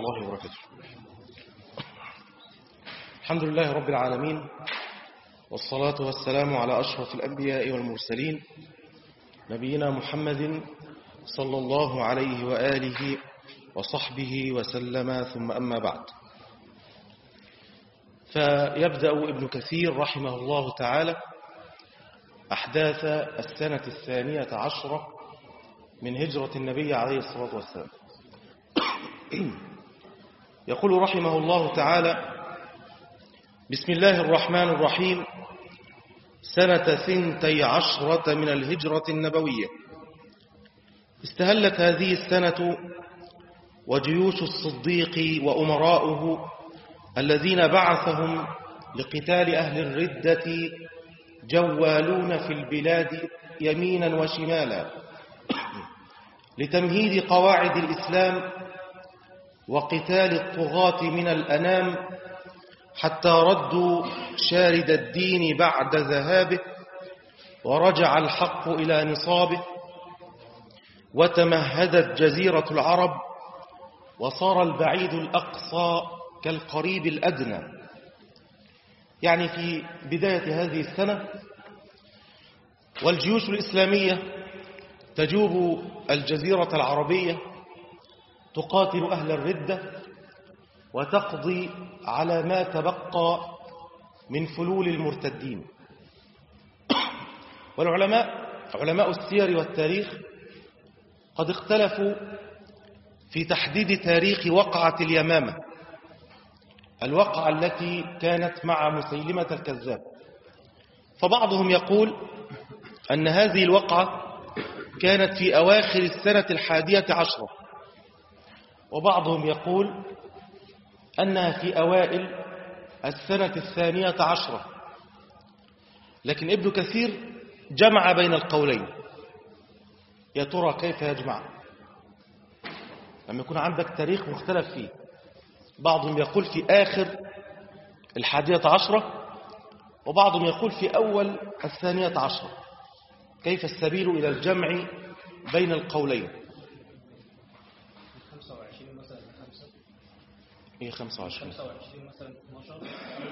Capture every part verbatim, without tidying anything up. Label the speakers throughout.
Speaker 1: الله وبركاته. الحمد لله رب العالمين، والصلاة والسلام على أشرف الأنبياء والمرسلين نبينا محمد صلى الله عليه وآله وصحبه وسلم، ثم أما بعد. فيبدأ ابن كثير رحمه الله تعالى أحداث السنة الثانية عشرة من هجرة النبي عليه الصلاة والسلام. يقول رحمه الله تعالى: بسم الله الرحمن الرحيم. سنة ثنتي عشرة من الهجرة النبوية استهلت هذه السنة، وجيوش الصديق وأمراؤه الذين بعثهم لقتال أهل الردة جوالون في البلاد يمينا وشمالا لتمهيد قواعد الإسلام وقتال الطغاة من الأنام، حتى ردوا شارد الدين بعد ذهابه، ورجع الحق إلى نصابه، وتمهدت جزيرة العرب، وصار البعيد الأقصى كالقريب الأدنى. يعني في بداية هذه السنة والجيوش الإسلامية تجوب الجزيرة العربية تقاتل أهل الردة وتقضي على ما تبقى من فلول المرتدين. والعلماء علماء السير والتاريخ قد اختلفوا في تحديد تاريخ وقعة اليمامة، الوقعة التي كانت مع مسيلمة الكذاب. فبعضهم يقول أن هذه الوقعة كانت في أواخر السنة الحادية عشرة، وبعضهم يقول أنها في أوائل السنة الثانية عشرة. لكن ابن كثير جمع بين القولين. يا ترى كيف يجمع لما يكون عندك تاريخ مختلف فيه؟ بعضهم يقول في آخر الحادية عشرة، وبعضهم يقول في أول الثانية عشرة. كيف السبيل إلى الجمع بين القولين؟ ايه خمسة وعشرين مثلا اثناشر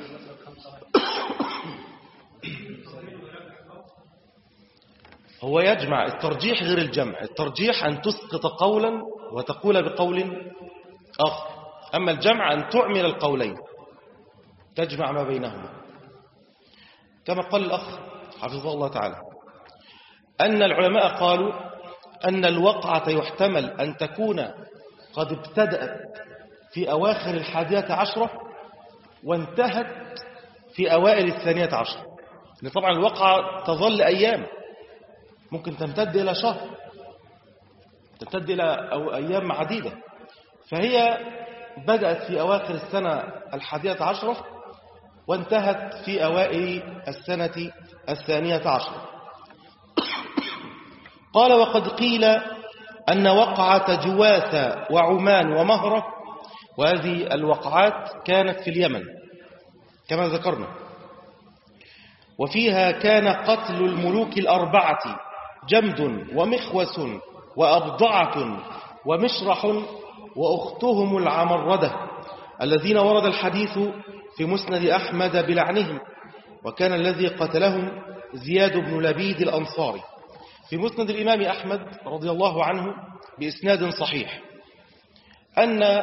Speaker 1: هو يجمع. الترجيح غير الجمع. الترجيح أن تسقط قولا وتقول بقول آخر، أما الجمع أن تعمل القولين تجمع ما بينهما. كما قال الأخ حفظه الله تعالى أن العلماء قالوا أن الوقعة يحتمل أن تكون قد ابتدأت في أواخر الحادية عشرة وانتهت في أوائل الثانية عشرة. لأن طبعا الوقعة تظل أيام، ممكن تمتد إلى شهر، تمتد إلى أو أيام عديدة. فهي بدأت في أواخر السنة الحادية عشرة وانتهت في أوائل السنة الثانية عشرة. قال: وقد قيل أن وقعة جواثة وعمان ومهرة، وهذه الوقعات كانت في اليمن كما ذكرنا، وفيها كان قتل الملوك الأربعة جمد ومخوس وأبضعة ومشرح وأختهم العمردة، الذين ورد الحديث في مسند أحمد بلعنهم، وكان الذي قتلهم زياد بن لبيد الأنصاري. في مسند الإمام أحمد رضي الله عنه بإسناد صحيح أن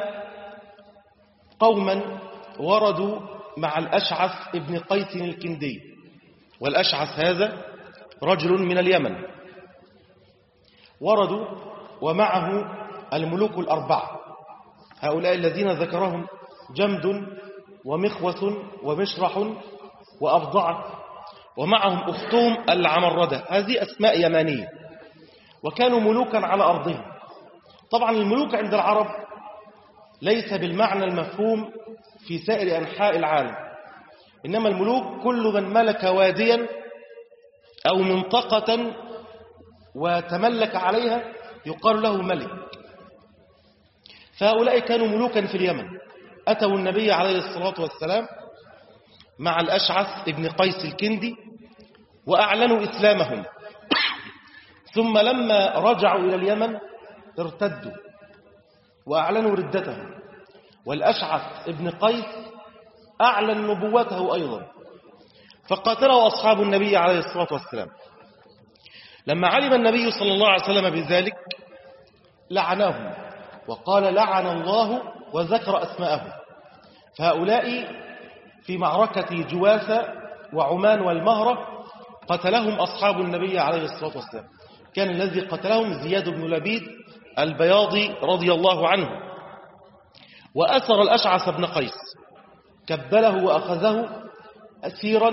Speaker 1: قوما وردوا مع الأشعث ابن قيس الكندي، والأشعث هذا رجل من اليمن، وردوا ومعه الملوك الأربعة، هؤلاء الذين ذكرهم جمد ومخوث ومشرح وأبضعة، ومعهم أختهم العمردة. هذه أسماء يمانية، وكانوا ملوكا على أرضهم. طبعا الملوك عند العرب ليس بالمعنى المفهوم في سائر أنحاء العالم، إنما الملوك كل من ملك واديا أو منطقة وتملك عليها يقال له ملك. فهؤلاء كانوا ملوكا في اليمن، أتوا النبي عليه الصلاة والسلام مع الأشعث ابن قيس الكندي وأعلنوا إسلامهم، ثم لما رجعوا إلى اليمن ارتدوا وأعلنوا ردتهم، والأشعث ابن قيس أعلن نبوته أيضا، فقاتله أصحاب النبي عليه الصلاة والسلام. لما علم النبي صلى الله عليه وسلم بذلك لعناهم وقال لعن الله وذكر أسماءهم. فهؤلاء في معركة جواثة وعمان والمهرة قتلهم أصحاب النبي عليه الصلاة والسلام. كان الذي قتلهم زياد بن لبيد البياضي رضي الله عنه. وأسر الأشعث بن قيس، كبله وأخذه أسيرا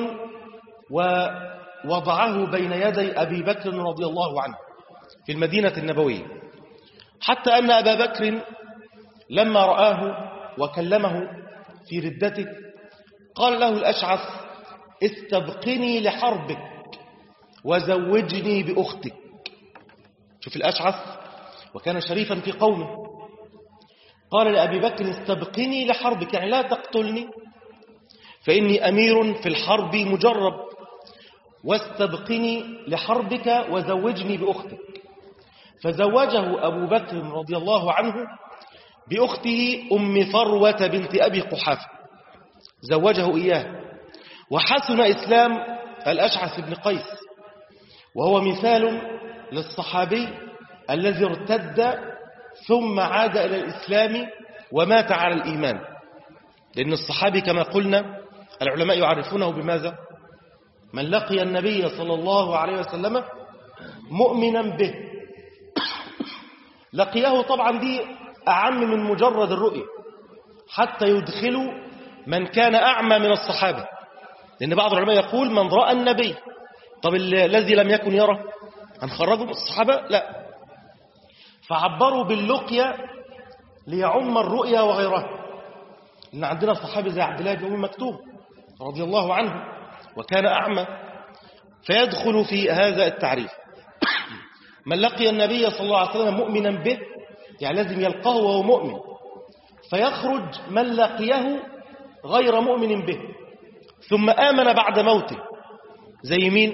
Speaker 1: ووضعه بين يدي أبي بكر رضي الله عنه في المدينة النبوية، حتى أن أبا بكر لما رآه وكلمه في ردته قال له الأشعث: استبقني لحربك وزوجني بأختك. شوف الأشعث وكان شريفا في قومه، قال لأبي بكر: استبقني لحربك، يعني لا تقتلني فإني أمير في الحرب مجرب، واستبقني لحربك وزوجني بأختك. فزوجه أبو بكر رضي الله عنه بأخته أم فروة بنت أبي قحافة، زوجه إياه. وحسن إسلام الأشعث بن قيس، وهو مثال للصحابي الذي ارتد ثم عاد إلى الإسلام ومات على الإيمان. لأن الصحابي كما قلنا العلماء يعرفونه بماذا؟ من لقي النبي صلى الله عليه وسلم مؤمنا به. لقيه طبعا دي أعم من مجرد الرؤية، حتى يدخلوا من كان أعمى من الصحابة، لأن بعض العلماء يقول من رأى النبي. طب الذي لم يكن يرى هنخرجه من الصحابة؟ لا، فعبروا باللقية ليعم الرؤيا وغيرها. إن عندنا صحابي زي عبد الله بن أم مكتوم رضي الله عنه وكان أعمى، فيدخل في هذا التعريف. من لقي النبي صلى الله عليه وسلم مؤمنا به، يعني لازم يلقاه وهو مؤمن، فيخرج من لقيه غير مؤمن به ثم آمن بعد موته. زي مين؟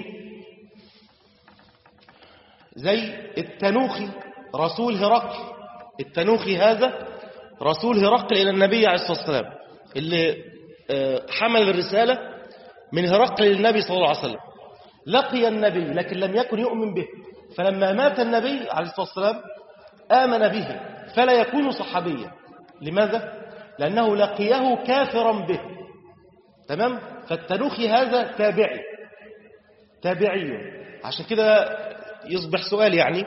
Speaker 1: زي التنوخي رسول هرقل. التنوخي هذا رسول هرقل إلى النبي عليه الصلاة والسلام، اللي حمل الرسالة من هرقل للنبي صلى الله عليه وسلم. لقي النبي لكن لم يكن يؤمن به، فلما مات النبي عليه الصلاة والسلام آمن به، فلا يكون صحابيا. لماذا؟ لأنه لقيه كافرا به. تمام؟ فالتنوخي هذا تابعي تابعي عشان كده يصبح سؤال، يعني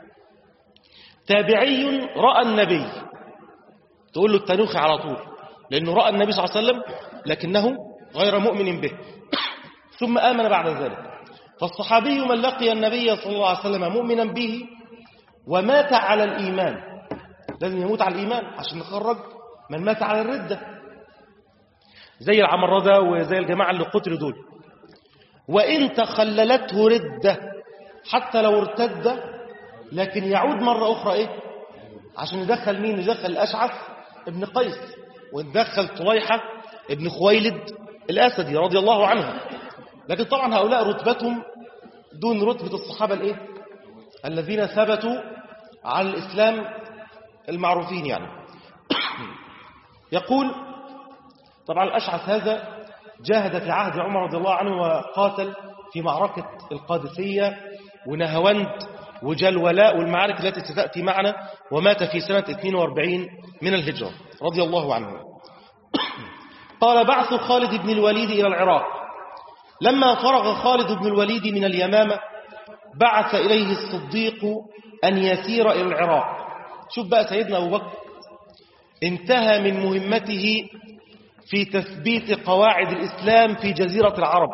Speaker 1: تابعي رأى النبي تقول له التنوخي على طول، لأنه رأى النبي صلى الله عليه وسلم لكنه غير مؤمن به ثم آمن بعد ذلك. فالصحابي من لقي النبي صلى الله عليه وسلم مؤمنا به ومات على الإيمان. لازم يموت على الإيمان عشان نخرج من مات على الردة، زي العمردة وزي الجماعة اللي قتلوا دول. وإن تخللته ردة، حتى لو ارتد لكن يعود مرة أخرى إيه؟ عشان يدخل مين؟ يدخل الأشعث ابن قيس، ويدخل طليحة ابن خويلد الأسدي رضي الله عنه. لكن طبعا هؤلاء رتبتهم دون رتبة الصحابة الإيه؟ الذين ثبتوا على الإسلام المعروفين. يعني يقول طبعا الأشعث هذا جاهد في عهد عمر رضي الله عنه وقاتل في معركة القادسية ونهوند وجلولاء والمعارك التي ستأتي معنا، ومات في سنة اثنين وأربعين من الهجرة رضي الله عنه. قال: بعث خالد بن الوليد إلى العراق. لما فرغ خالد بن الوليد من اليمامة بعث إليه الصديق أن يسير إلى العراق. شوف بقى سيدنا أبو بكر انتهى من مهمته في تثبيت قواعد الإسلام في جزيرة العرب،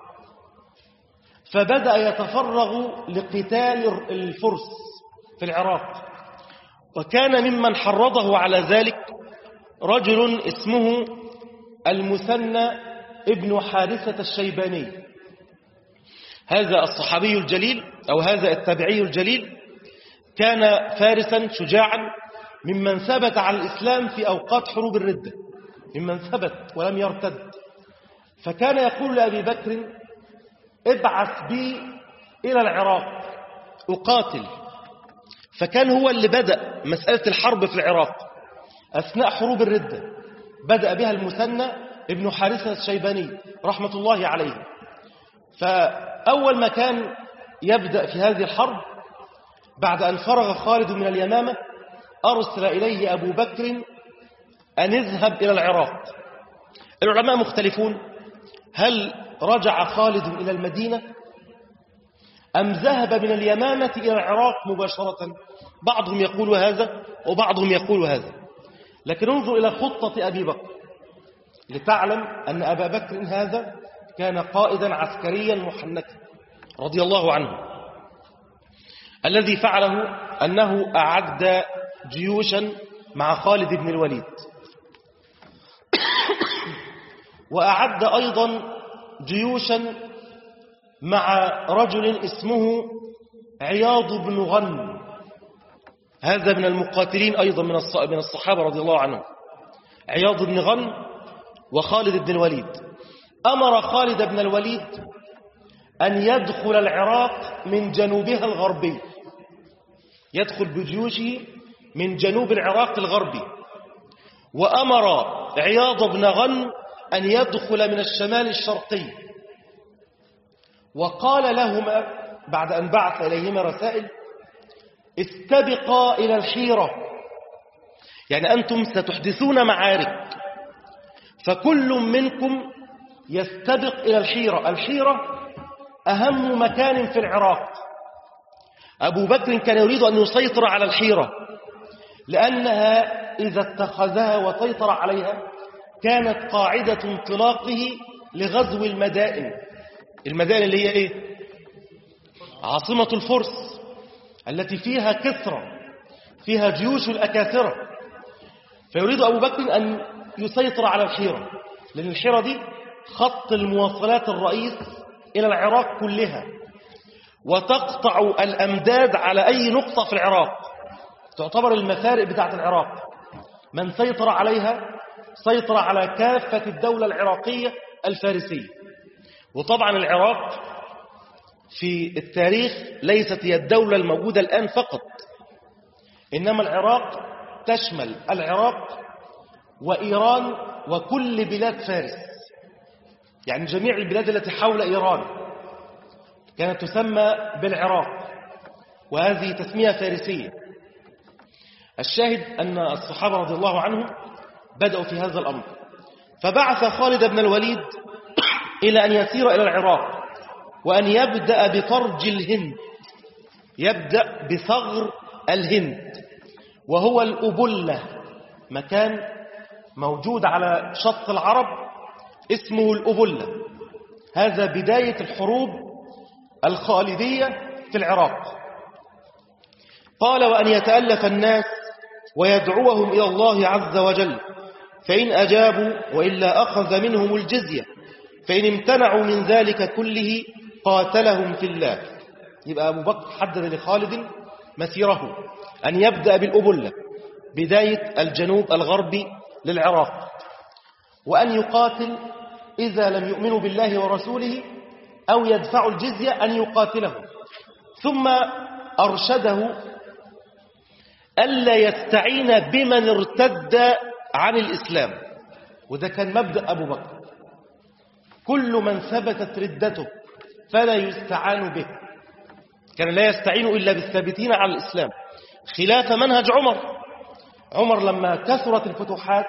Speaker 1: فبدأ يتفرغ لقتال الفرس في العراق. وكان ممن حرضه على ذلك رجل اسمه المثنى ابن حارثة الشيباني. هذا الصحابي الجليل أو هذا التابعي الجليل كان فارسا شجاعا ممن ثبت على الإسلام في أوقات حروب الردة، ممن ثبت ولم يرتد. فكان يقول لأبي بكر: ابعث بي إلى العراق أقاتل. فكان هو اللي بدأ مسألة الحرب في العراق أثناء حروب الردة. بدأ بها المثنى ابن حارثة الشيباني رحمة الله عليه. فأول ما كان يبدأ في هذه الحرب بعد أن فرغ خالد من اليمامة أرسل إليه أبو بكر أن يذهب إلى العراق. العلماء مختلفون، هل رجع خالد إلى المدينة أم ذهب من اليمامة إلى العراق مباشرة؟ بعضهم يقول هذا وبعضهم يقول هذا، لكن انظر إلى خطة أبي بكر لتعلم أن أبا بكر هذا كان قائدا عسكريا محنكا رضي الله عنه. الذي فعله أنه أعد جيوشا مع خالد بن الوليد، وأعد أيضا جيوشا مع رجل اسمه عياض بن غنم، هذا من المقاتلين أيضا من الصحابة رضي الله عنهم، عياض بن غنم وخالد بن الوليد. أمر خالد بن الوليد أن يدخل العراق من جنوبها الغربي، يدخل بجيوشه من جنوب العراق الغربي، وأمر عياض بن غنم أن يدخل من الشمال الشرقي، وقال لهما بعد أن بعث إليهما رسائل: استبقا إلى الحيرة، يعني أنتم ستحدثون معارك، فكل منكم يستبق إلى الحيرة. الحيرة أهم مكان في العراق. أبو بكر كان يريد أن يسيطر على الحيرة، لأنها إذا اتخذها وسيطر عليها كانت قاعدة انطلاقه لغزو المدائن. المدائن اللي هي إيه؟ عاصمة الفرس التي فيها كسرى، فيها جيوش الأكاثرة. فيريد أبو بكر أن يسيطر على الحيرة، لأن الحيرة دي خط المواصلات الرئيس إلى العراق كلها، وتقطع الأمداد على أي نقطة في العراق، تعتبر المفارق بتاعت العراق. من سيطر عليها سيطر على كافة الدولة العراقية الفارسية. وطبعا العراق في التاريخ ليست هي الدولة الموجودة الآن فقط، إنما العراق تشمل العراق وإيران وكل بلاد فارس، يعني جميع البلاد التي حول إيران كانت تسمى بالعراق، وهذه تسمية فارسية. الشاهد أن الصحابة رضي الله عنهم بدأوا في هذا الأمر، فبعث خالد بن الوليد إلى أن يسير إلى العراق وأن يبدأ بفرج الهند، يبدأ بثغر الهند، وهو الأبلة، مكان موجود على شط العرب اسمه الأبلة. هذا بداية الحروب الخالدية في العراق. قال: وأن يتألف الناس ويدعوهم إلى الله عز وجل، فإن أجابوا وإلا أخذ منهم الجزية، فإن امتنعوا من ذلك كله قاتلهم في الله. يبقى أبو بكر حدد لخالد مسيره أن يبدأ بالأبلة، بداية الجنوب الغربي للعراق، وأن يقاتل إذا لم يؤمنوا بالله ورسوله أو يدفعوا الجزية أن يقاتلهم. ثم أرشده ألا يستعين بمن ارتد عن الإسلام، وده كان مبدأ أبو بكر، كل من ثبتت ردته فلا يستعان به، كان لا يستعين إلا بالثابتين على الإسلام، خلاف منهج عمر. عمر لما كثرت الفتوحات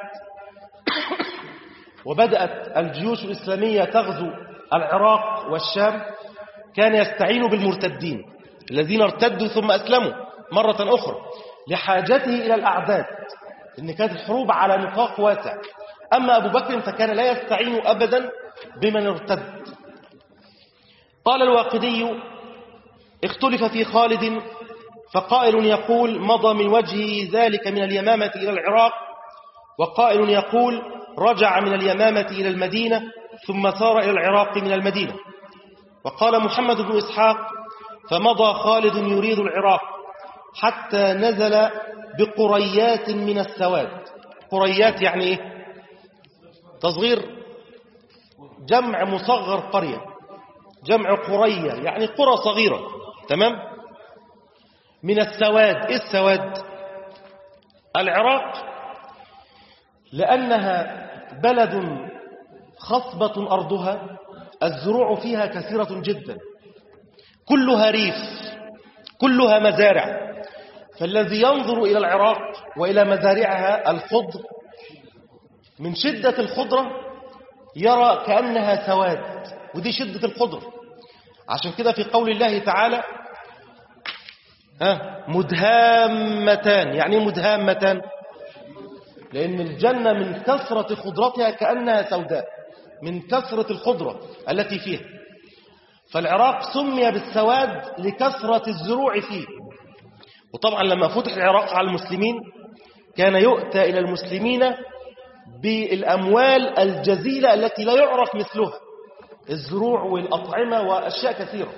Speaker 1: وبدأت الجيوش الإسلامية تغزو العراق والشام كان يستعين بالمرتدين الذين ارتدوا ثم أسلموا مرة أخرى لحاجته إلى الأعداد، إن كانت الحروب على نطاق واسع. أما أبو بكر فكان لا يستعين أبدا بمن ارتد. قال الواقدي: اختلف في خالد، فقائل يقول مضى من وجهه ذلك من اليمامة إلى العراق، وقائل يقول رجع من اليمامة إلى المدينة ثم سار إلى العراق من المدينة. وقال محمد بن إسحاق: فمضى خالد يريد العراق حتى نزل بقريات من السواد. قريات يعني إيه؟ تصغير، جمع مصغر قرية، جمع قرية يعني قرى صغيرة، تمام؟ من السواد. إيه السواد؟ العراق لأنها بلد خصبة أرضها، الزروع فيها كثيرة جدا، كلها ريف، كلها مزارع. فالذي ينظر إلى العراق وإلى مزارعها الخضر من شدة الخضرة يرى كأنها سواد، ودي شدة الخضر. عشان كده في قول الله تعالى ها مدهامتان. يعني مدهامتان لأن الجنة من كثرة خضرتها كأنها سوداء، من كثرة الخضرة التي فيها. فالعراق سمي بالسواد لكثرة الزروع فيه. وطبعا لما فتح العراق على المسلمين كان يؤتى إلى المسلمين بالأموال الجزيلة التي لا يعرف مثلها، الزروع والأطعمة وأشياء كثيرة.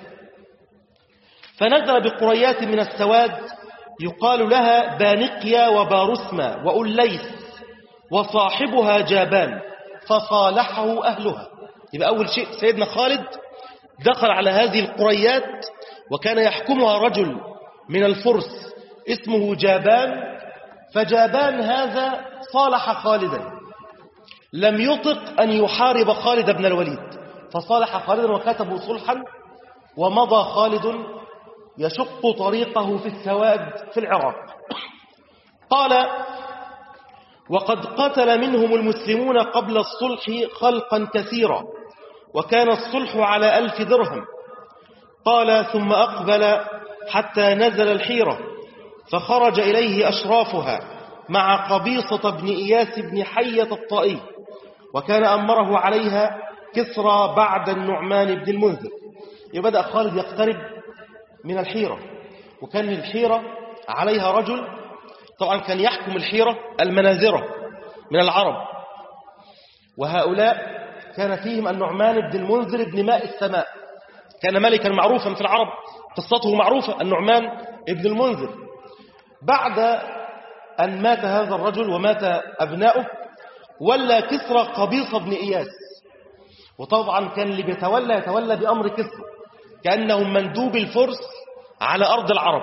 Speaker 1: فنزل بقريات من السواد يقال لها بانقيا وبارسما وأوليس وصاحبها جابان فصالحه أهلها. يبقى أول شيء سيدنا خالد دخل على هذه القريات وكان يحكمها رجل من الفرس اسمه جابان. فجابان هذا صالح خالدا، لم يطق أن يحارب خالد بن الوليد، فصالح خالدا وكتبوا صلحا، ومضى خالد يشق طريقه في السواد في العراق. قال: وقد قتل منهم المسلمون قبل الصلح خلقا كثيرا، وكان الصلح على ألف درهم. قال: ثم أقبل حتى نزل الحيرة، فخرج إليه أشرافها مع قبيصة بن إياس بن حية الطائي، وكان أمره عليها كسرى بعد النعمان بن المنذر. يبدأ خالد يقترب من الحيرة، وكان الحيرة عليها رجل، طبعا كان يحكم الحيرة المناذرة من العرب، وهؤلاء كان فيهم النعمان بن المنذر بن ماء السماء، كان ملكا معروفا في العرب، قصته معروفة، النعمان بن المنذر. بعد أن مات هذا الرجل ومات أبناؤه ولى كسرى قبيصة بن إياس، وطبعا كان اللي بيتولى يتولى بأمر كسرى، كأنهم مندوب الفرس على أرض العرب.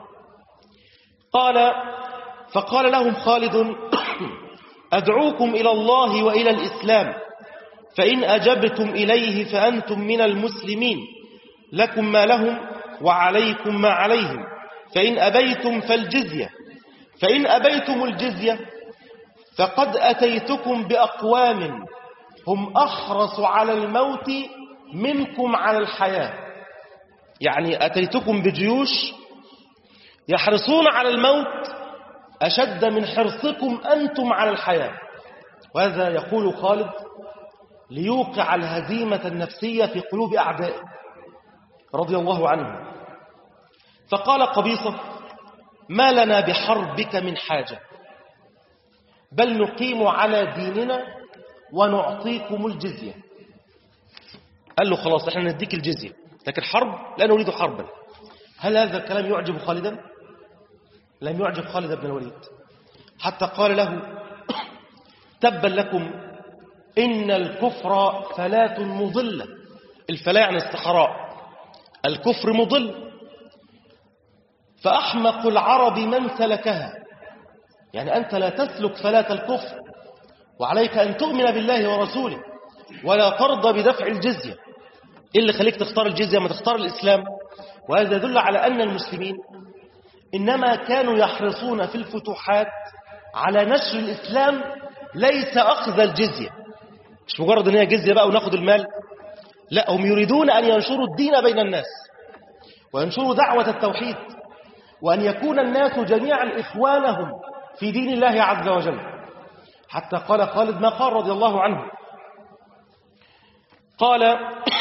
Speaker 1: قال: فقال لهم خالد: أدعوكم إلى الله وإلى الإسلام، فإن أجبتم إليه فأنتم من المسلمين، لكم ما لهم وعليكم ما عليهم، فإن أبيتم فالجزية، فإن أبيتم الجزية فقد أتيتكم بأقوام هم أحرص على الموت منكم على الحياة. يعني أتيتكم بجيوش يحرصون على الموت أشد من حرصكم أنتم على الحياة. وهذا يقول خالد ليوقع الهزيمة النفسية في قلوب أعدائه رضي الله عنهم. فقال قبيصة: ما لنا بحربك من حاجة، بل نقيم على ديننا ونعطيكم الجزية. قال له: خلاص احنا نديك الجزية، لكن حرب لا نريد حربا. هل هذا الكلام يعجب خالدا؟ لم يعجب خالد بن الوليد، حتى قال له: تبا لكم إن الكفر فلاة مضلة. الفلاة يعني الصحراء، الكفر مضل، فأحمق العرب من سلكها. يعني أنت لا تسلك فلاة الكفر، وعليك أن تؤمن بالله ورسوله ولا ترضى بدفع الجزية. إيه اللي خليك تختار الجزية ما تختار الإسلام؟ وهذا يدل على أن المسلمين إنما كانوا يحرصون في الفتوحات على نشر الإسلام، ليس أخذ الجزية. مش مجرد أن هي جزية بقى وناخد المال، لا، هم يريدون أن ينشروا الدين بين الناس وينشروا دعوة التوحيد، وأن يكون الناس جميعا إخوانهم في دين الله عز وجل. حتى قال خالد ما قال رضي الله عنه، قال: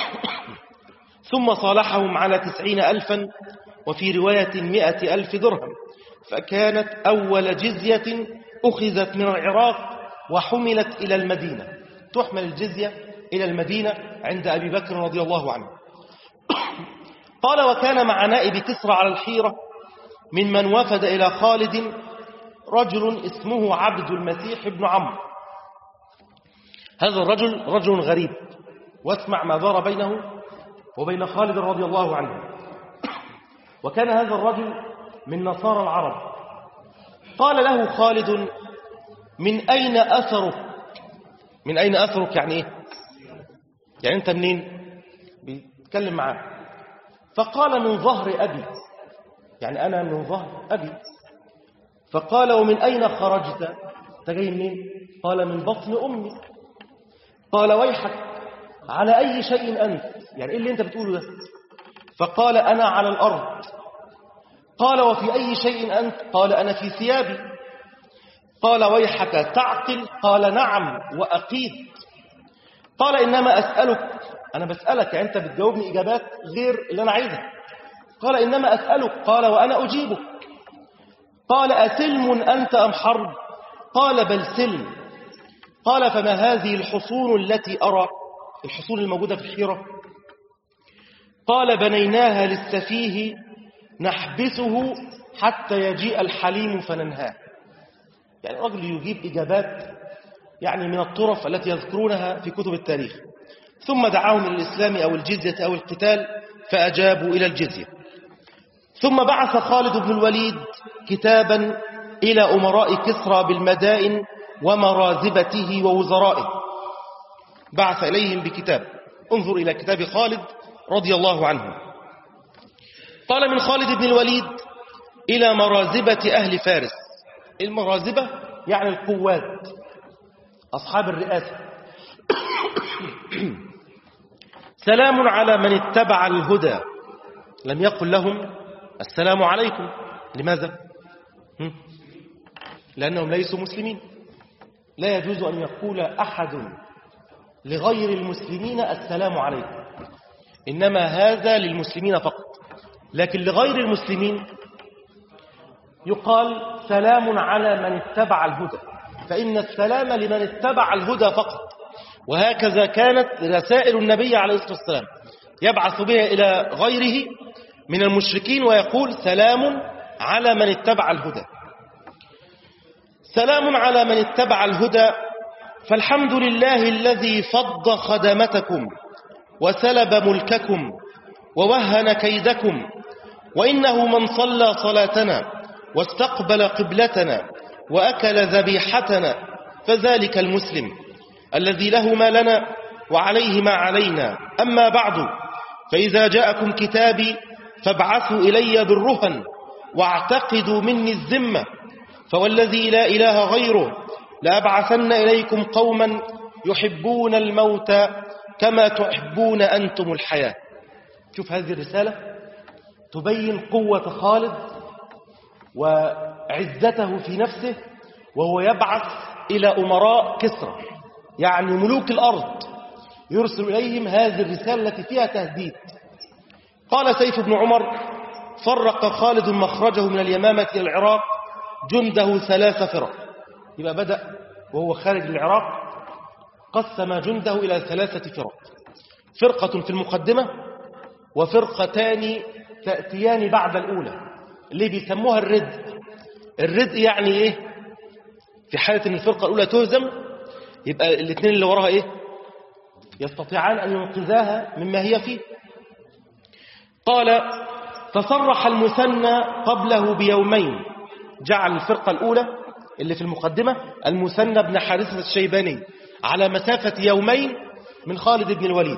Speaker 1: ثم صالحهم على تسعين ألفا، وفي رواية مئة ألف درهم، فكانت أول جزية أخذت من العراق وحملت إلى المدينة. تحمل الجزية إلى المدينة عند أبي بكر رضي الله عنه. قال: وكان مع نائب كسرى على الحيرة ممن وفد إلى خالد رجل اسمه عبد المسيح بن عمرو. هذا الرجل رجل غريب، واسمع ما دار بينه وبين خالد رضي الله عنه. وكان هذا الرجل من نصارى العرب. قال له خالد: من أين أثرك؟ من أين أثرك يعني إيه؟ يعني أنت منين؟ بيتكلم معاه. فقال من ظهر أبي، يعني أنا من ظهر أبي. فقال ومن أين خرجت؟ تجي منين؟ قال من بطن أمي. قال ويحك على أي شيء أنت؟ يعني إيه اللي أنت بتقوله ده؟ فقال أنا على الأرض. قال وفي أي شيء أنت؟ قال أنا في ثيابي. قال ويحك تعقل؟ قال نعم وأقيد. قال إنما أسألك، أنا بسألك يعني أنت بتجاوبني إجابات غير اللي أنا عايزها. قال إنما أسألك. قال وأنا أجيبك. قال أسلم أنت أم حرب؟ قال بل سلم. قال فما هذه الحصون التي أرى؟ الحصون الموجودة في الحيرة. قال بنيناها للسفيه نحبسه حتى يجيء الحليم فننهاه. يعني الرجل يجيب إجابات يعني من الطرف التي يذكرونها في كتب التاريخ. ثم دعاهم إلى الإسلام أو الجزية أو القتال فأجابوا إلى الجزية. ثم بعث خالد بن الوليد كتابا إلى أمراء كسرى بالمدائن ومرازبته ووزرائه، بعث إليهم بكتاب. انظر إلى كتاب خالد رضي الله عنه. قال من خالد بن الوليد إلى مرازبة أهل فارس. المرازبة يعني القوات، أصحاب الرئاسة. سلام على من اتبع الهدى. لم يقل لهم السلام عليكم. لماذا؟ لأنهم ليسوا مسلمين. لا يجوز أن يقول أحد لغير المسلمين السلام عليكم، إنما هذا للمسلمين فقط. لكن لغير المسلمين يقال سلام على من اتبع الهدى، فإن السلام لمن اتبع الهدى فقط. وهكذا كانت رسائل النبي عليه الصلاة والسلام، يبعث بها إلى غيره من المشركين ويقول سلام على من اتبع الهدى. سلام على من اتبع الهدى. فالحمد لله الذي فض خدمتكم وسلب ملككم ووهن كيدكم، وإنه من صلى صلاتنا واستقبل قبلتنا وأكل ذبيحتنا فذلك المسلم الذي له ما لنا وعليه ما علينا. أما بعد، فإذا جاءكم كتابي فابعثوا إلي بالرهن واعتقدوا مني الذمة، فوالذي لا إله غيره لأبعثن إليكم قوما يحبون الموت كما تحبون أنتم الحياة. شوف هذه الرسالة تبين قوة خالد وعزته في نفسه، وهو يبعث إلى أمراء كسرى يعني ملوك الأرض، يرسل إليهم هذه الرسالة التي فيها تهديد. قال سيف بن عمر فرق خالد مخرجه من اليمامة إلى العراق جنده ثلاث فرق. يبقى بدأ وهو خارج العراق قسم جنده إلى ثلاثة فرق، فرقة في المقدمة وفرقتان تأتيان بعد الأولى اللي بيسموها الردء. الردء يعني إيه؟ في حالة أن الفرقة الأولى تهزم يبقى الاثنين اللي وراها إيه؟ يستطيعان أن ينقذاها مما هي فيه. قال تصرح المثنى قبله بيومين، جعل الفرقة الأولى اللي في المقدمة المثنى بن حارثة الشيباني على مسافة يومين من خالد بن الوليد.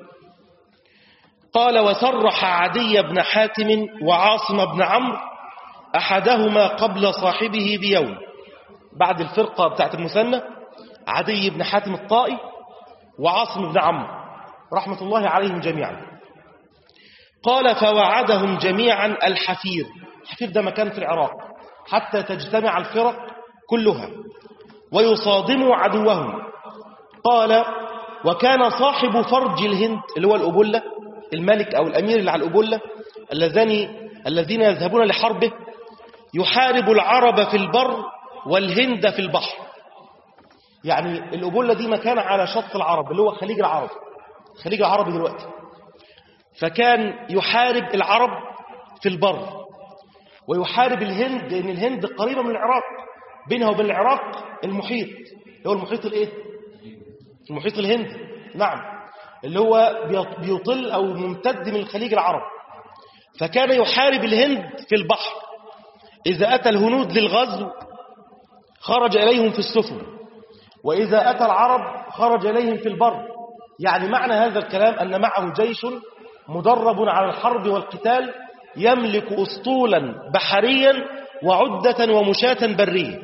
Speaker 1: قال وصرح عدي بن حاتم وعاصم بن عمرو أحدهما قبل صاحبه بيوم. بعد الفرقة بتاعت المثنى عدي بن حاتم الطائي وعاصم بن عمرو رحمة الله عليهم جميعا. قال فوعدهم جميعا الحفير. الحفير ده مكان في العراق حتى تجتمع الفرق كلها ويصادموا عدوهم. قال وكان صاحب فرج الهند اللي هو الأبلة، الملك أو الأمير اللي على الأبلة الذين يذهبون لحربه، يحارب العرب في البر والهند في البحر. يعني الأبلة دي مكان على شط العرب اللي هو خليج العرب، خليج العرب دلوقتي. فكان يحارب العرب في البر ويحارب الهند، لأن الهند قريبة من العراق، بينها وبين العراق المحيط، هو المحيط الايه؟ المحيط الهندي، نعم، اللي هو بيطل أو ممتد من خليج العرب. فكان يحارب الهند في البحر. إذا أتى الهنود للغزو خرج إليهم في السفن وإذا أتى العرب خرج إليهم في البر. يعني معنى هذا الكلام أن معه جيش مدرب على الحرب والقتال، يملك أسطولا بحريا وعدة ومشاة برية.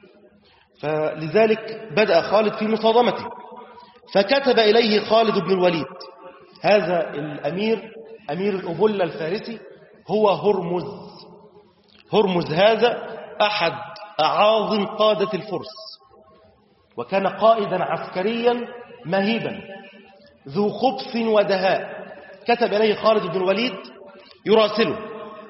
Speaker 1: فلذلك بدأ خالد في مصادمته، فكتب إليه خالد بن الوليد. هذا الأمير أمير الأبلة الفارسي هو هرمز. هرمز هذا أحد أعاظم قادة الفرس، وكان قائدا عسكريا مهيبا ذو خبث ودهاء. كتب إليه خالد بن الوليد يراسله،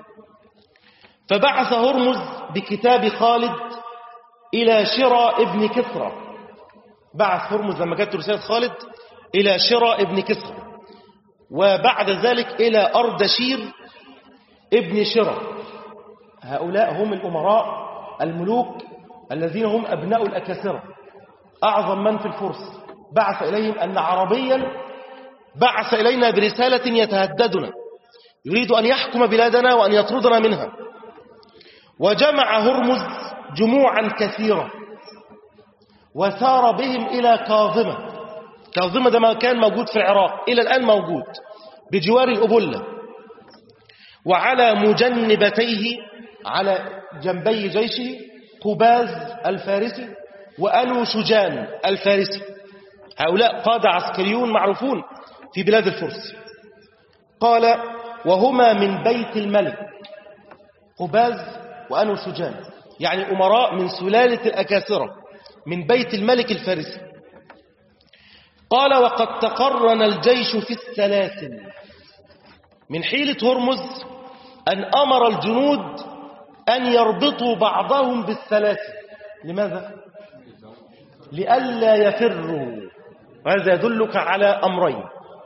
Speaker 1: فبعث هرمز بكتاب خالد إلى شراء ابن كسرى. بعث هرمز لما جاءت رسالة خالد إلى شراء ابن كسرى، وبعد ذلك إلى أردشير ابن شرى. هؤلاء هم الأمراء الملوك الذين هم أبناء الأكاسرة، أعظم من في الفرس. بعث إليهم أن عربيا بعث إلينا برسالة يتهددنا، يريد أن يحكم بلادنا وأن يطردنا منها. وجمع هرمز جموعا كثيرة وسار بهم إلى كاظمة. كاظمة ده ما كان موجود في العراق، إلى الآن موجود بجوار الأبلة. وعلى مجنبتيه على جنبي جيشه قباز الفارسي وأنو شجان الفارسي. هؤلاء قادة عسكريون معروفون في بلاد الفرس. قال وهما من بيت الملك، قباز وأنو شجان يعني أمراء من سلالة الأكاسرة من بيت الملك الفارسي. قال وقد تقرن الجيش في السلاسل. من حيلة هرمز أن أمر الجنود أن يربطوا بعضهم بالسلاسل. لماذا؟ لئلا يفروا. وهذا يدلك على أمرين.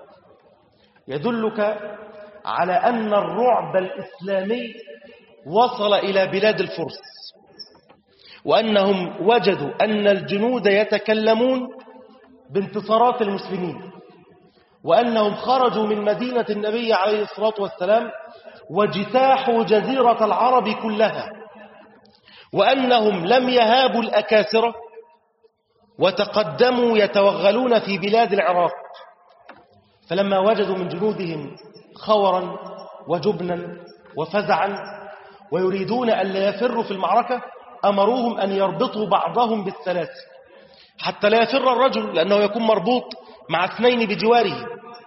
Speaker 1: يدلك على أن الرعب الإسلامي وصل إلى بلاد الفرس، وأنهم وجدوا أن الجنود يتكلمون بانتصارات المسلمين، وأنهم خرجوا من مدينة النبي عليه الصلاة والسلام واجتاحوا جزيرة العرب كلها، وأنهم لم يهابوا الأكاسرة وتقدموا يتوغلون في بلاد العراق. فلما وجدوا من جنودهم خورا وجبنا وفزعا ويريدون أن لا يفروا في المعركة، أمروهم أن يربطوا بعضهم بالسلاسل حتى لا يفر الرجل، لأنه يكون مربوط مع اثنين بجواره.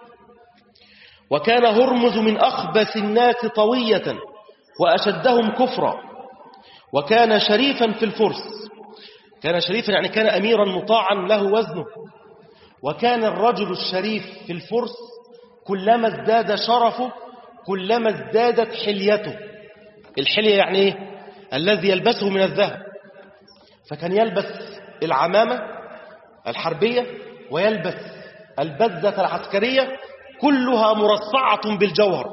Speaker 1: وكان هرمز من أخبث الناس طوية وأشدهم كفرا، وكان شريفا في الفرس. كان شريفا يعني كان أميرا مطاعا له وزنه. وكان الرجل الشريف في الفرس كلما ازداد شرفه كلما ازدادت حليته. الحلية يعني إيه؟ الذي يلبسه من الذهب. فكان يلبس العمامة الحربية ويلبس البزة العسكرية كلها مرصعة بالجوهر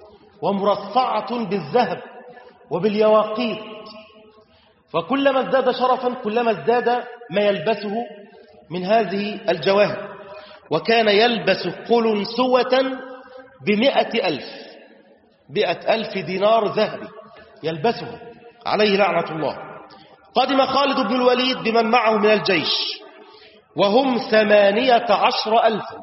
Speaker 1: ومرصعة بالذهب وباليواقيت. فكلما ازداد شرفا كلما ازداد ما يلبسه من هذه الجواهر. وكان يلبس قلنسوة بمئة ألف مئة ألف دينار ذهبي يلبسه عليه لعنة الله. قدم خالد بن الوليد بمن معه من الجيش وهم ثمانية عشر ألفا،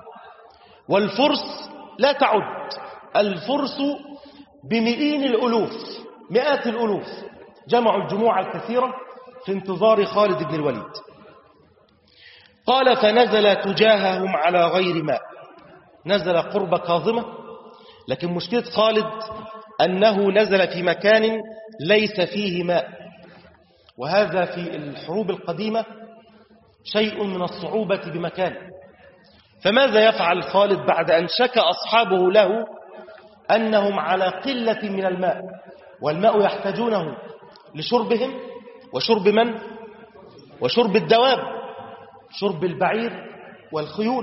Speaker 1: والفرس لا تعد، الفرس بمئين الألوف مئات الألوف. جمعوا الجموع الكثيرة في انتظار خالد بن الوليد. قال فنزل تجاههم على غير ماء. نزل قرب كاظمة، لكن مشكلة خالد أنه نزل في مكان ليس فيه ماء، وهذا في الحروب القديمة شيء من الصعوبة بمكان. فماذا يفعل خالد بعد أن شكى أصحابه له أنهم على قلة من الماء، والماء يحتاجونه لشربهم وشرب من؟ وشرب الدواب، شرب البعير والخيول.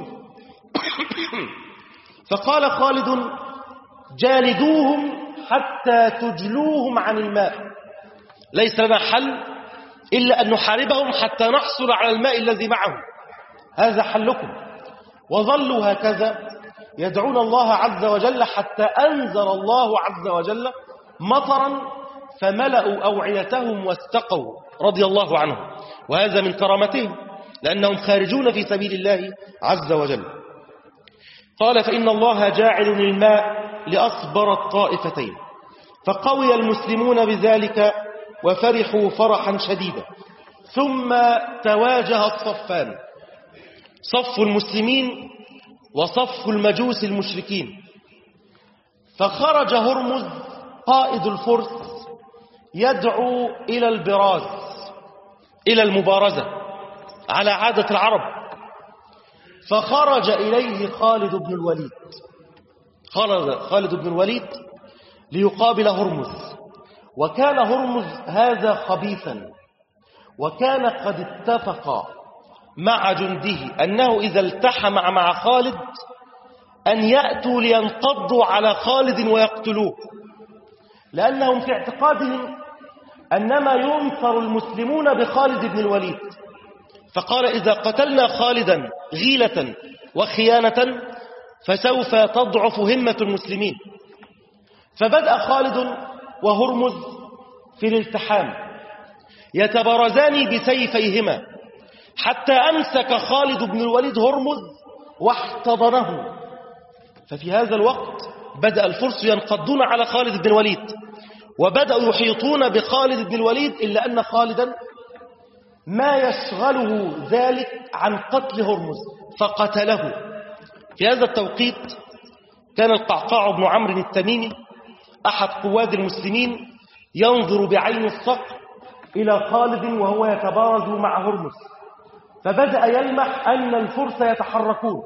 Speaker 1: فقال خالد جالدوهم حتى تجلوهم عن الماء، ليس لنا حل إلا أن نحاربهم حتى نحصل على الماء الذي معهم، هذا حلكم. وظلوا هكذا يدعون الله عز وجل حتى أنزل الله عز وجل مطرا فملأوا أوعيتهم واستقوا رضي الله عنهم، وهذا من كرامتهم. لأنهم خارجون في سبيل الله عز وجل. قال فإن الله جاعل الماء لأصبر الطائفتين، فقوي المسلمون بذلك وفرحوا فرحا شديدا. ثم تواجه الصفان، صف المسلمين وصف المجوس المشركين، فخرج هرمز قائد الفرس يدعو إلى البراز، إلى المبارزة على عادة العرب، فخرج إليه خالد بن الوليد خالد بن الوليد ليقابل هرمز. وكان هرمز هذا خبيثا، وكان قد اتفق مع جنده أنه إذا التحم مع خالد أن يأتوا لينقضوا على خالد ويقتلوه، لأنهم في اعتقادهم أنما ينصر المسلمون بخالد بن الوليد. فقال إذا قتلنا خالدا غيلة وخيانة فسوف تضعف همة المسلمين. فبدأ خالد وهرمز في الالتحام يتبارزان بسيفيهما، حتى أمسك خالد بن الوليد هرمز واحتضنه. ففي هذا الوقت بدأ الفرس ينقضون على خالد بن الوليد، وبدأوا يحيطون بخالد بن الوليد، إلا أن خالدا ما يشغله ذلك عن قتل هرمز فقتله. في هذا التوقيت كان القعقاع بن عمرو التميمي أحد قواد المسلمين ينظر بعين الصقر إلى خالد وهو يتبارز مع هرمز، فبدأ يلمح أن الفرس يتحركون،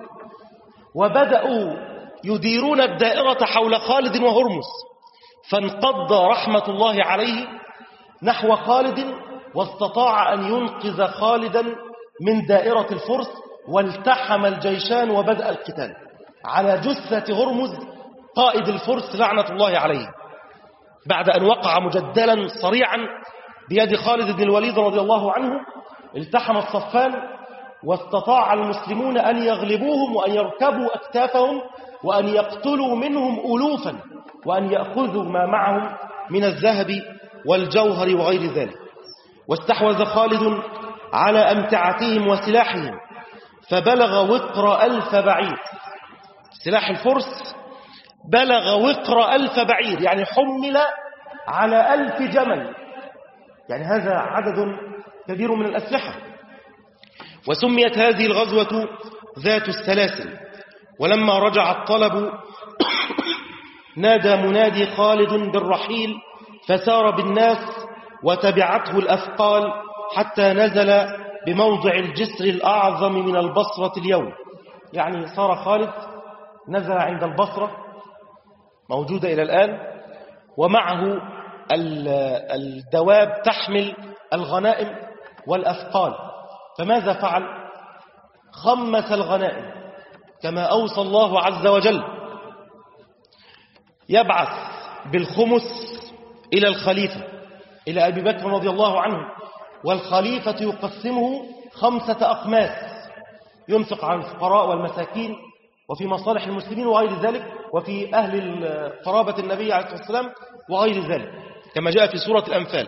Speaker 1: وبدأوا يديرون الدائرة حول خالد وهرمز، فانقض رحمة الله عليه نحو خالد، واستطاع أن ينقذ خالدا من دائرة الفرس، والتحم الجيشان وبدأ القتال على جثة هرمز قائد الفرس لعنة الله عليه، بعد أن وقع مجدلا صريعا بيد خالد بن الوليد رضي الله عنه. التحم الصفان، واستطاع المسلمون أن يغلبوهم وأن يركبوا أكتافهم وأن يقتلوا منهم ألوفا، وأن يأخذوا ما معهم من الذهب والجوهر وغير ذلك. واستحوذ خالد على أمتعتهم وسلاحهم، فبلغ وقر ألف بعير. سلاح الفرس بلغ وقر ألف بعير، يعني حمل على ألف جمل، يعني هذا عدد كبير من الأسلحة. وسميت هذه الغزوة ذات السلاسل. ولما رجع الطلب نادى منادي خالد بالرحيل، فسار بالناس وتبعته الأثقال حتى نزل بموضع الجسر الأعظم من البصرة اليوم. يعني صار خالد نزل عند البصرة موجودة إلى الآن، ومعه الدواب تحمل الغنائم والأثقال. فماذا فعل؟ خمس الغنائم كما أوصى الله عز وجل، يبعث بالخمس إلى الخليفة، إلى أبي بكر رضي الله عنه، والخليفة يقسمه خمسة أخماس ينفق على الفقراء والمساكين وفي مصالح المسلمين وغير ذلك، وفي أهل قرابة النبي عليه الصلاة والسلام وغير ذلك، كما جاء في سورة الأنفال.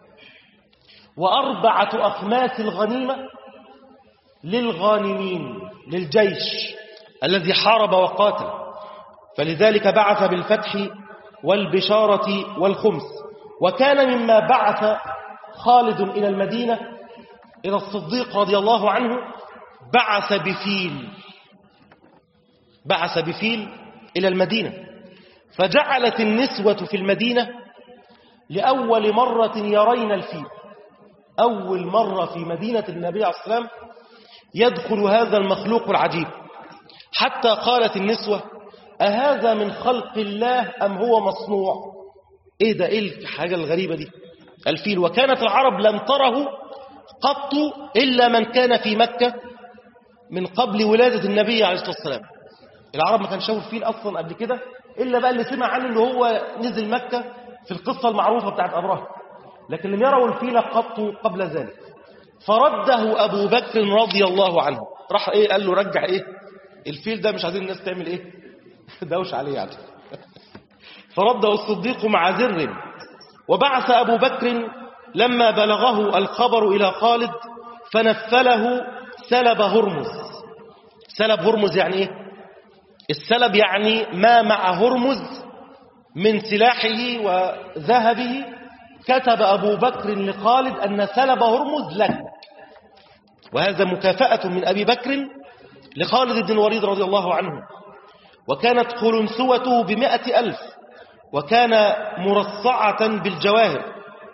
Speaker 1: وأربعة أخماس الغنيمة للغانمين، للجيش الذي حارب وقاتل. فلذلك بعث بالفتح والبشارة والخمس. وكان مما بعث خالد إلى المدينة إلى الصديق رضي الله عنه، بعث بفيل بعث بفيل إلى المدينة، فجعلت النسوة في المدينة لأول مرة يرين الفيل. أول مرة في مدينة النبي عليه الصلاة والسلام يدخل هذا المخلوق العجيب، حتى قالت النسوة: أهذا من خلق الله أم هو مصنوع؟ إيه ده؟ إيه الحاجة الغريبة دي؟ الفيل. وكانت العرب لم تره قط إلا من كان في مكة من قبل ولادة النبي عليه الصلاة والسلام. العرب ما كان شافوا الفيل أصلا قبل كده، إلا بقى اللي سمع عنه اللي هو نزل مكة في القصة المعروفة بتاعت أبراهيم، لكن لم يروا الفيل قط قبل ذلك. فرده أبو بكر رضي الله عنه، راح إيه؟ قال له: رجع إيه الفيل ده، مش عايزين الناس تعمل إيه دوش عليه يعني. فرده الصديق مع زر. وبعث أبو بكر لما بلغه الخبر إلى خالد، فنفله سلب هرمز. سلب هرمز يعني إيه؟ السلب يعني ما مع هرمز من سلاحه وذهبه. كتب أبو بكر لخالد أن سلب هرمز لك، وهذا مكافأة من أبي بكر لخالد بن الوليد رضي الله عنه. وكانت قلنسوته بمائة ألف، وكان مرصعة بالجواهر.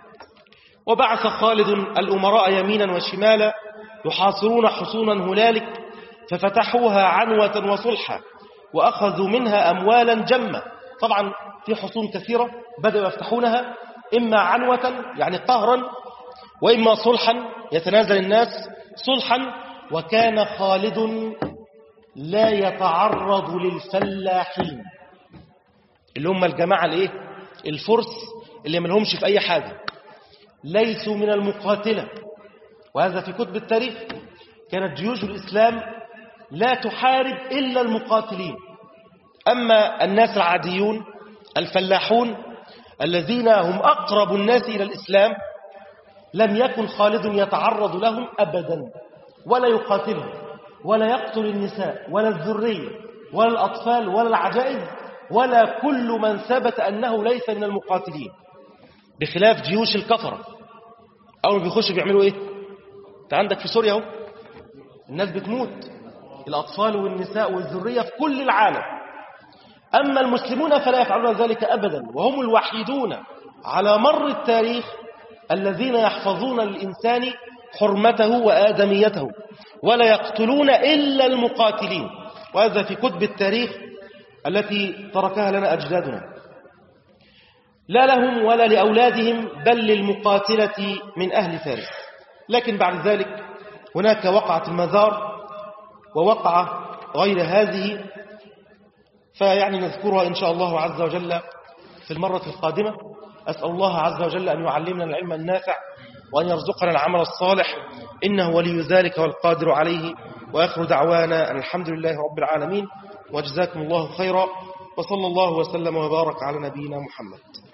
Speaker 1: وبعث خالد الأمراء يمينا وشمالا يحاصرون حصونا هنالك، ففتحوها عنوة وصلحا وأخذوا منها أموالا جمة. طبعا في حصون كثيرة بدأوا يفتحونها، إما عنوة يعني قهرا، وإما صلحا يتنازل الناس صلحا. وكان خالد لا يتعرض للفلاحين اللي هم الجماعة الايه الفرس اللي ملهمش في أي حاجة، ليسوا من المقاتلة. وهذا في كتب التاريخ. كانت جيوش الإسلام لا تحارب إلا المقاتلين. أما الناس العاديون الفلاحون الذين هم أقرب الناس إلى الإسلام لم يكن خالد يتعرض لهم أبدا، ولا يقاتلهم، ولا يقتل النساء ولا الذرية ولا الأطفال ولا العجائز ولا كل من ثبت أنه ليس من المقاتلين، بخلاف جيوش الكفرة. أول ما بيخش بيعملوا إيه؟ أنت عندك في سوريا اهو الناس بتموت، الأطفال والنساء والذرية في كل العالم. أما المسلمون فلا يفعلون ذلك أبدا، وهم الوحيدون على مر التاريخ الذين يحفظون للإنسان حرمته وآدميته، ولا يقتلون إلا المقاتلين. وهذا في كتب التاريخ التي تركها لنا أجدادنا، لا لهم ولا لأولادهم بل للمقاتلة من أهل فارس. لكن بعد ذلك هناك وقعة المزار ووقعة غير هذه، فيعني نذكرها إن شاء الله عز وجل في المرة القادمة. أسأل الله عز وجل أن يعلمنا العلم النافع وأن يرزقنا العمل الصالح، إنه ولي ذلك والقادر عليه. وآخر دعوانا أن الحمد لله رب العالمين، وجزاكم الله خيرا، وصلى الله وسلم وبارك على نبينا محمد.